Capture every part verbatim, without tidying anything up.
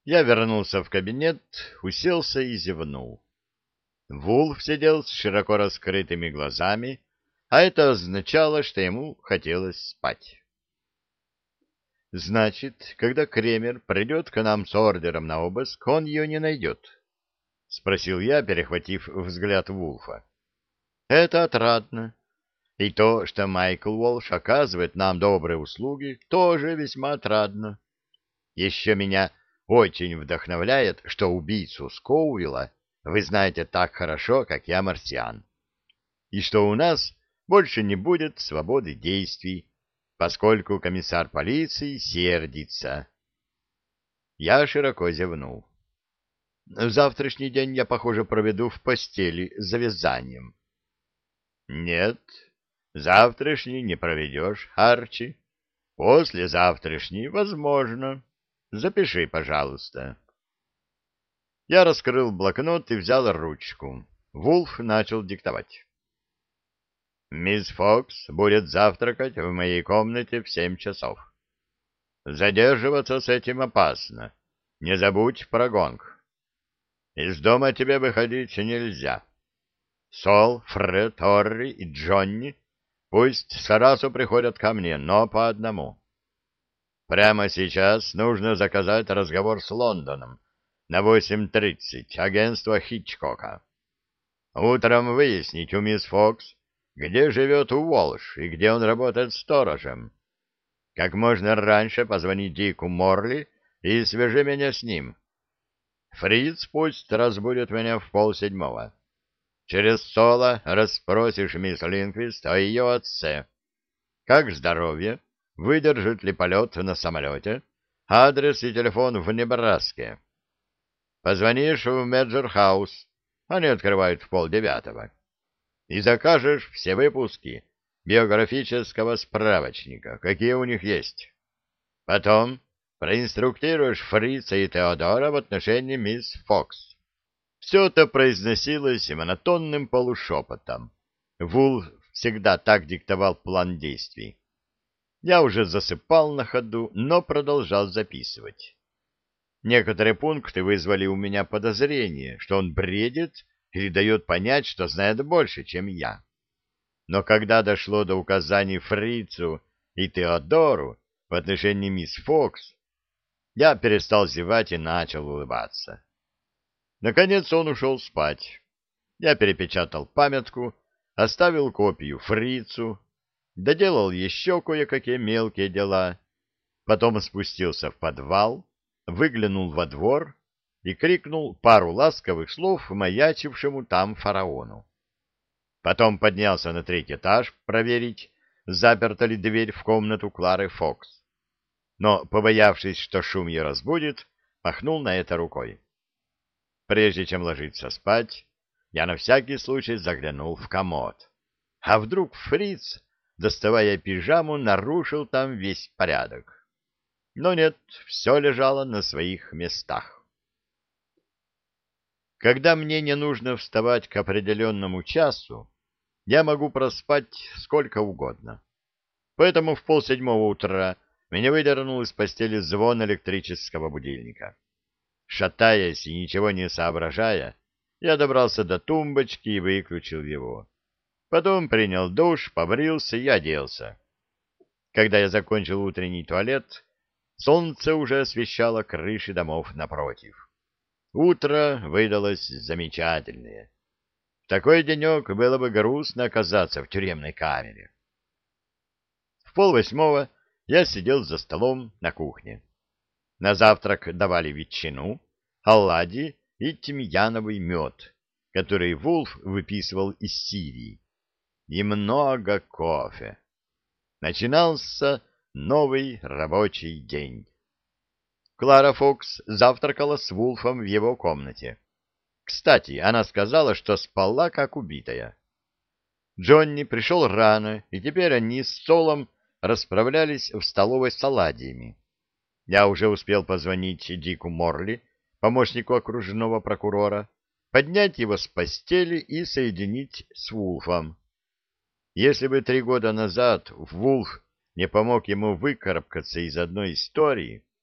Я вернулся в кабинет, уселся и зевнул. Вулф сидел с широко раскрытыми глазами, а это означало, что ему хотелось спать. «Значит, когда Кремер придет к нам с ордером на обыск, он ее не найдет?» — спросил я, перехватив взгляд Вулфа. «Это отрадно. И то, что Майкл Уолш оказывает нам добрые услуги, тоже весьма отрадно. Еще меня очень вдохновляет, что убийцу Скоуилла вы знаете так хорошо, как я марсиан, и что у нас больше не будет свободы действий, поскольку комиссар полиции сердится». Я широко зевнул. «Завтрашний день я, похоже, проведу в постели за вязанием». «Нет, завтрашний не проведешь, Арчи. Послезавтрашний, возможно. Запиши, пожалуйста». Я раскрыл блокнот и взял ручку. Вулф начал диктовать. «Мисс Фокс будет завтракать в моей комнате в семь часов. Задерживаться с этим опасно. Не забудь про гонг. Из дома тебе выходить нельзя. Сол, Фред, Орри и Джонни пусть сразу приходят ко мне, но по одному. Прямо сейчас нужно заказать разговор с Лондоном на восемь тридцать, агентство Хичкока. Утром выяснить у мисс Фокс, где живет Уолш и где он работает сторожем. Как можно раньше позвони Дику Морли и свяжи меня с ним. Фриц пусть разбудит меня в полседьмого. Через Сола расспросишь мисс Линквист о ее отце. Как здоровье? Выдержит ли полет на самолете? Адрес и телефон в Небраске. Позвонишь в Меджер-хаус, они открывают в полдевятого, и закажешь все выпуски биографического справочника, какие у них есть. Потом проинструктируешь Фрица и Теодора в отношении мисс Фокс. Все это произносилось монотонным полушепотом. Вулф всегда так диктовал план действий. Я уже засыпал на ходу, но продолжал записывать. Некоторые пункты вызвали у меня подозрение, что он бредит или дает понять, что знает больше, чем я. Но когда дошло до указаний Фрицу и Теодору в отношении мисс Фокс, я перестал зевать и начал улыбаться. Наконец он ушел спать. Я перепечатал памятку, оставил копию Фрицу, доделал еще кое-какие мелкие дела, потом спустился в подвал, выглянул во двор и крикнул пару ласковых слов маячившему там фараону. Потом поднялся на третий этаж проверить, заперта ли дверь в комнату Клары Фокс. Но, побоявшись, что шум ее разбудит, махнул на это рукой. Прежде чем ложиться спать, я на всякий случай заглянул в комод. А вдруг Фриц, доставая пижаму, нарушил там весь порядок? Но нет, все лежало на своих местах. Когда мне не нужно вставать к определенному часу, я могу проспать сколько угодно. Поэтому в полседьмого утра меня выдернул из постели звон электрического будильника. Шатаясь и ничего не соображая, я добрался до тумбочки и выключил его. Потом принял душ, побрился и оделся. Когда я закончил утренний туалет, солнце уже освещало крыши домов напротив. Утро выдалось замечательное. В такой денек было бы грустно оказаться в тюремной камере. В полвосьмого я сидел за столом на кухне. На завтрак давали ветчину, оладьи и тимьяновый мед, который Вулф выписывал из Сирии. И много кофе. Начинался новый рабочий день. Клара Фокс завтракала с Вулфом в его комнате. Кстати, она сказала, что спала как убитая. Джонни пришел рано, и теперь они с Солом расправлялись в столовой с оладьями. Я уже успел позвонить Дику Морли, помощнику окружного прокурора, поднять его с постели и соединить с Вулфом. Если бы три года назад Вулф не помог ему выкарабкаться из одной истории,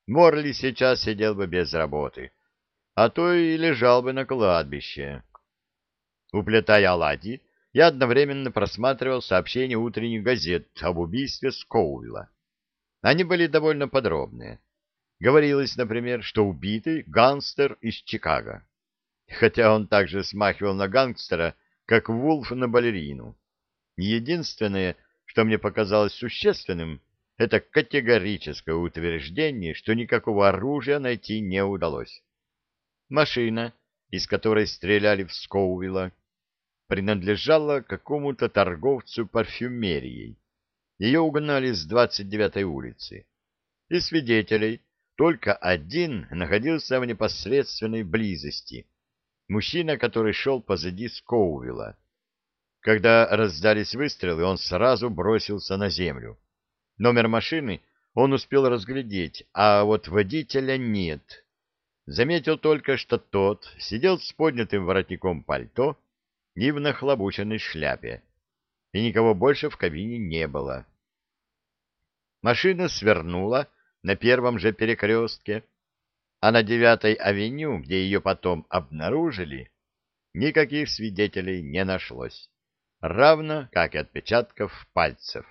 Морли сейчас сидел бы без работы, а то и лежал бы на кладбище. Уплетая оладьи, я одновременно просматривал сообщения утренних газет об убийстве Скоуилла. Они были довольно подробные. Говорилось, например, что убитый гангстер из Чикаго, хотя он также смахивал на гангстера, как Вулф на балерину. Единственное, что мне показалось существенным, это категорическое утверждение, что никакого оружия найти не удалось. Машина, из которой стреляли в Скоуилла, принадлежала какому-то торговцу парфюмерией. Ее угнали с двадцать девятой улицы. Из свидетелей только один находился в непосредственной близости. Мужчина, который шел позади Скоуилла. Когда раздались выстрелы, он сразу бросился на землю. Номер машины он успел разглядеть, а вот водителя нет. Заметил только, что тот сидел с поднятым воротником пальто и в нахлобученной шляпе, и никого больше в кабине не было. Машина свернула на первом же перекрестке, а на девятой авеню, где ее потом обнаружили, никаких свидетелей не нашлось, равно как и отпечатков пальцев.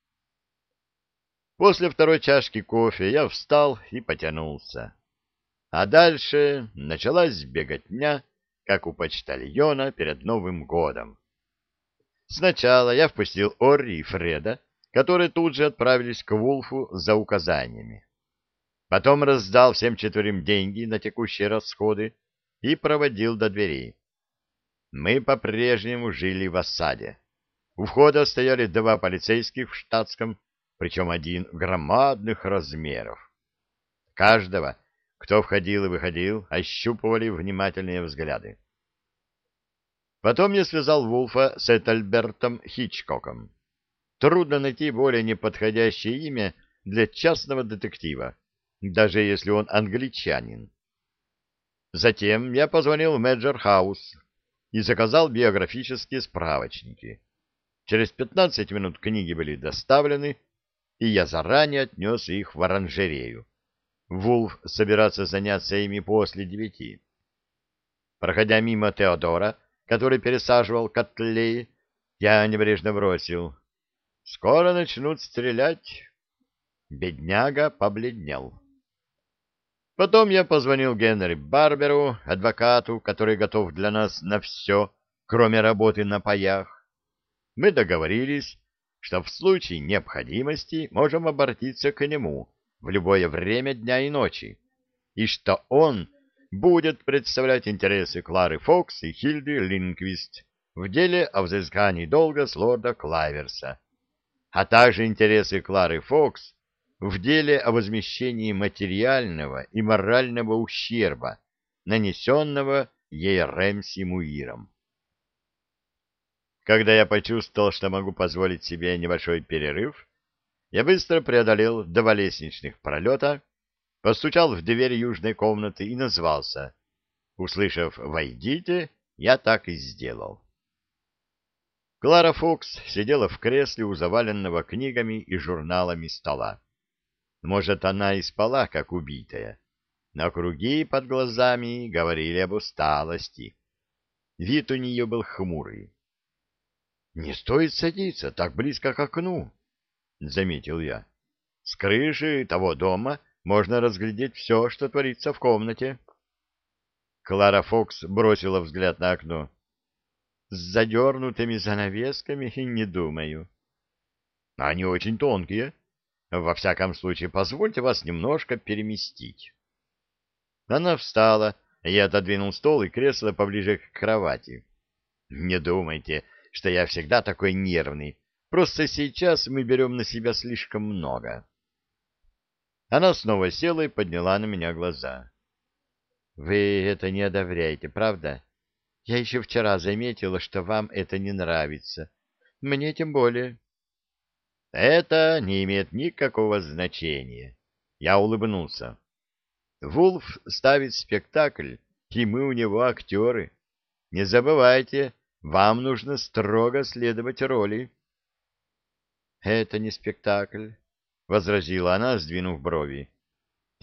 После второй чашки кофе я встал и потянулся. А дальше началась беготня, как у почтальона перед Новым годом. Сначала я впустил Орри и Фреда, которые тут же отправились к Вулфу за указаниями. Потом раздал всем четверым деньги на текущие расходы и проводил до дверей. Мы по-прежнему жили в осаде. У входа стояли два полицейских в штатском, причем один громадных размеров. Каждого, кто входил и выходил, ощупывали внимательные взгляды. Потом я связал Вулфа с Этельбертом Хичкоком. Трудно найти более неподходящее имя для частного детектива, даже если он англичанин. Затем я позвонил в Меджер-хаус и заказал биографические справочники. Через пятнадцать минут книги были доставлены, и я заранее отнес их в оранжерею. Вулф собирался заняться ими после девяти. Проходя мимо Теодора, который пересаживал котлеи, я небрежно бросил: «Скоро начнут стрелять». Бедняга побледнел. Потом я позвонил Генри Барберу, адвокату, который готов для нас на все, кроме работы на паях. Мы договорились, что в случае необходимости можем обратиться к нему в любое время дня и ночи, и что он будет представлять интересы Клары Фокс и Хильды Линквист в деле о взыскании долга с лорда Клайверса, а также интересы Клары Фокс в деле о возмещении материального и морального ущерба, нанесенного ей Рэмси Муиром. Когда я почувствовал, что могу позволить себе небольшой перерыв, я быстро преодолел два лестничных пролета, постучал в дверь южной комнаты и назвался. Услышав «Войдите», я так и сделал. Клара Фокс сидела в кресле у заваленного книгами и журналами стола. Может, она и спала, как убитая, но круги под глазами говорили об усталости. Вид у нее был хмурый. — Не стоит садиться так близко к окну, — заметил я. — С крыши того дома можно разглядеть все, что творится в комнате. Клара Фокс бросила взгляд на окно. — С задернутыми занавесками не думаю. — Они очень тонкие. Во всяком случае, позвольте вас немножко переместить. Она встала, я отодвинул стол и кресло поближе к кровати. — Не думайте, что я всегда такой нервный. Просто сейчас мы берем на себя слишком много. Она снова села и подняла на меня глаза. — Вы это не одобряете, правда? Я еще вчера заметила, что вам это не нравится. Мне тем более. — Это не имеет никакого значения. Я улыбнулся. Вулф ставит спектакль, и мы у него актеры. Не забывайте, вам нужно строго следовать роли. — Это не спектакль, — возразила она, сдвинув брови. —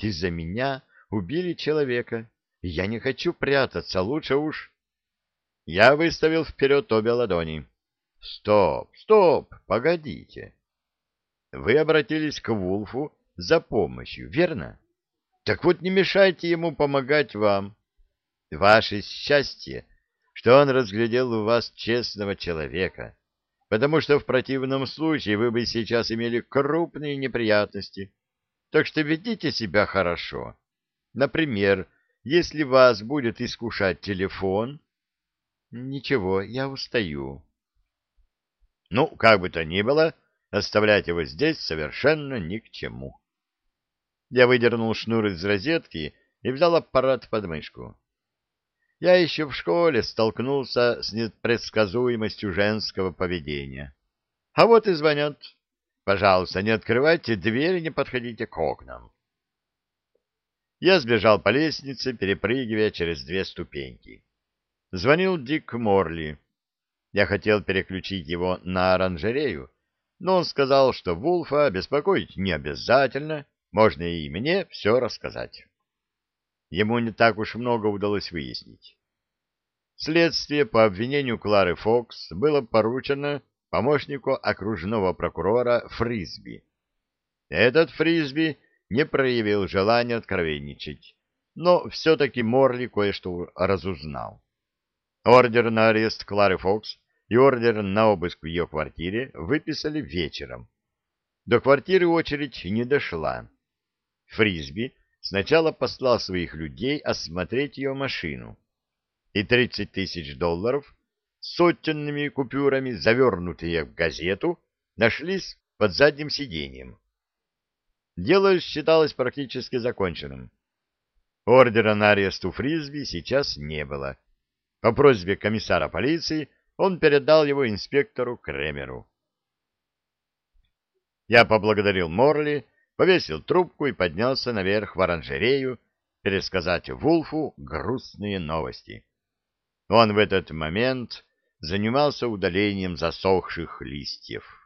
Из-за меня убили человека, и я не хочу прятаться, лучше уж... Я выставил вперед обе ладони. Стоп, стоп, погодите. Вы обратились к Вулфу за помощью, верно? Так вот не мешайте ему помогать вам. Ваше счастье, что он разглядел у вас честного человека, потому что в противном случае вы бы сейчас имели крупные неприятности. Так что ведите себя хорошо. Например, если вас будет искушать телефон... Ничего, я устаю. Ну, как бы то ни было, оставлять его здесь совершенно ни к чему. Я выдернул шнур из розетки и взял аппарат под мышку. Я еще в школе столкнулся с непредсказуемостью женского поведения. А вот и звонят. Пожалуйста, не открывайте дверь и не подходите к окнам. Я сбежал по лестнице, перепрыгивая через две ступеньки. Звонил Дик Морли. Я хотел переключить его на оранжерею, но он сказал, что Вулфа беспокоить не обязательно, можно и мне все рассказать. Ему не так уж много удалось выяснить. Следствие по обвинению Клары Фокс было поручено помощнику окружного прокурора Фрисби. Этот Фрисби не проявил желания откровенничать, но все-таки Морли кое-что разузнал. Ордер на арест Клары Фокс и ордер на обыск в ее квартире выписали вечером. До квартиры очередь не дошла. Фрисби сначала послал своих людей осмотреть ее машину, и тридцать тысяч долларов с сотенными купюрами, завернутые в газету, нашлись под задним сиденьем. Дело считалось практически законченным. Ордера на арест у Фрисби сейчас не было. По просьбе комиссара полиции он передал его инспектору Кремеру. Я поблагодарил Морли, повесил трубку и поднялся наверх в оранжерею пересказать Вулфу грустные новости. Он в этот момент занимался удалением засохших листьев.